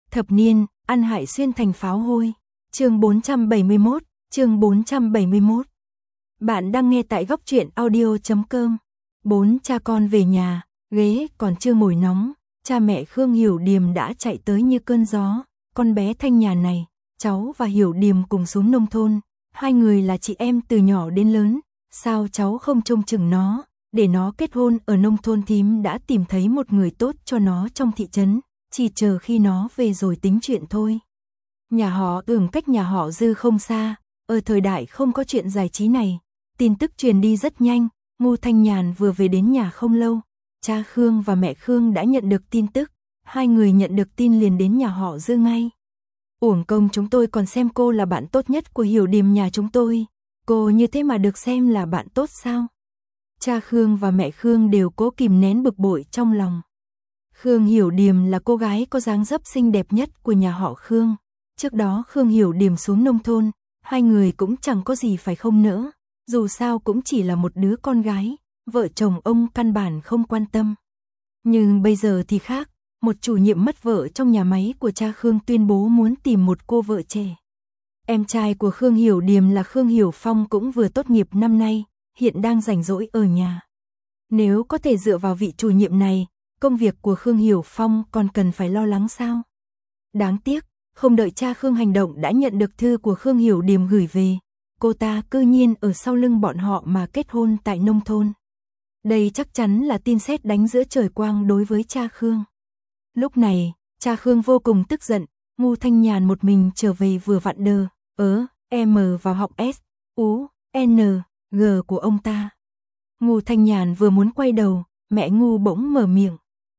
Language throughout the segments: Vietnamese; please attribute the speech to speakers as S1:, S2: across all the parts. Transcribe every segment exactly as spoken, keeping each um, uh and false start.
S1: Thập niên, ăn hại xuyên thành pháo hôi. Chương bốn trăm bảy mươi mốt, chương bốn trăm bảy mươi mốt. Bạn đang nghe tại góc truyện audio chấm com. Bốn cha con về nhà, ghế còn chưa ngồi nóng, cha mẹ Khương Hiểu Điềm đã chạy tới như cơn gió. Con bé Thanh Nhàn này, cháu và Hiểu Điềm cùng xuống nông thôn, hai người là chị em từ nhỏ đến lớn, sao cháu không trông chừng nó, để nó kết hôn ở nông thôn. Thím đã tìm thấy một người tốt cho nó trong thị trấn, chỉ chờ khi nó về rồi tính chuyện thôi. Nhà họ Ưởng cách nhà họ Dư không xa, ở thời đại không có chuyện giải trí này, tin tức truyền đi rất nhanh. Ngô Thanh Nhàn vừa về đến nhà không lâu, cha Khương và mẹ Khương đã nhận được tin tức, hai người nhận được tin liền đến nhà họ Dư ngay. Uổng công chúng tôi còn xem cô là bạn tốt nhất của Hiểu Điềm nhà chúng tôi, cô như thế mà được xem là bạn tốt sao? Cha Khương và mẹ Khương đều cố kìm nén bực bội trong lòng. Khương Hiểu Điềm là cô gái có dáng dấp xinh đẹp nhất của nhà họ Khương. Trước đó Khương Hiểu Điềm xuống nông thôn, hai người cũng chẳng có gì phải không nỡ, dù sao cũng chỉ là một đứa con gái, vợ chồng ông căn bản không quan tâm. Nhưng bây giờ thì khác, một chủ nhiệm mất vợ trong nhà máy của cha Khương tuyên bố muốn tìm một cô vợ trẻ. Em trai của Khương Hiểu Điềm là Khương Hiểu Phong cũng vừa tốt nghiệp năm nay, hiện đang rảnh rỗi ở nhà. Nếu có thể dựa vào vị chủ nhiệm này, công việc của Khương Hiểu Phong còn cần phải lo lắng sao? Đáng tiếc, không đợi cha Khương hành động đã nhận được thư của Khương Hiểu Điềm gửi về, cô ta cư nhiên ở sau lưng bọn họ mà kết hôn tại nông thôn. Đây chắc chắn là tin sét đánh giữa trời quang đối với cha Khương. Lúc này, cha Khương vô cùng tức giận, Ngô Thanh Nhàn một mình trở về vừa vặn đờ, ớ, M vào học S, U, N, G của ông ta. Ngô Thanh Nhàn vừa muốn quay đầu, mẹ Ngô bỗng mở miệng.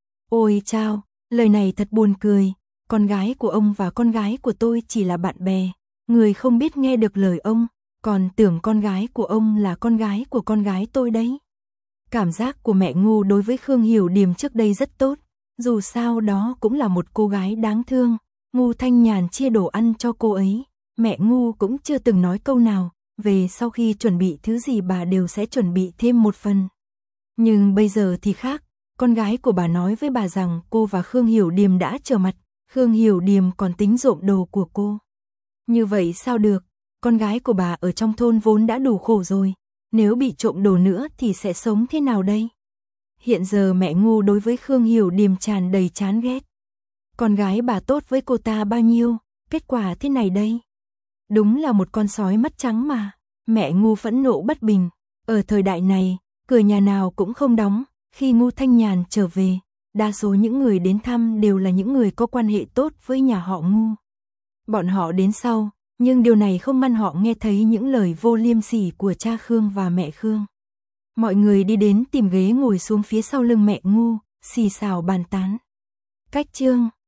S1: Ôi chao, lời này thật buồn cười, con gái của ông và con gái của tôi chỉ là bạn bè, người không biết nghe được lời ông, còn tưởng con gái của ông là con gái của con gái tôi đấy. Cảm giác của mẹ Ngô đối với Khương Hiểu Điềm trước đây rất tốt, dù sao đó cũng là một cô gái đáng thương. Ngô Thanh Nhàn chia đồ ăn cho cô ấy, mẹ Ngô cũng chưa từng nói câu nào, về sau khi chuẩn bị thứ gì bà đều sẽ chuẩn bị thêm một phần. Nhưng bây giờ thì khác, con gái của bà nói với bà rằng cô và Khương Hiểu Điềm đã trở mặt, Khương Hiểu Điềm còn tính trộm đồ của cô. Như vậy sao được, con gái của bà ở trong thôn vốn đã đủ khổ rồi, nếu bị trộm đồ nữa thì sẽ sống thế nào đây? Hiện giờ mẹ Ngô đối với Khương Hiểu Điềm tràn đầy chán ghét. Con gái bà tốt với cô ta bao nhiêu, kết quả thế này đây. Đúng là một con sói mắt trắng mà. Mẹ Ngô phẫn nộ bất bình. Ở thời đại này, cửa nhà nào cũng không đóng. Khi Ngô Thanh Nhàn trở về, đa số những người đến thăm đều là những người có quan hệ tốt với nhà họ Ngô. Bọn họ đến sau, nhưng điều này không ngăn họ nghe thấy những lời vô liêm sỉ của cha Khương và mẹ Khương. Mọi người đi đến tìm ghế ngồi xuống phía sau lưng mẹ Ngô, xì xào bàn tán. Cách chương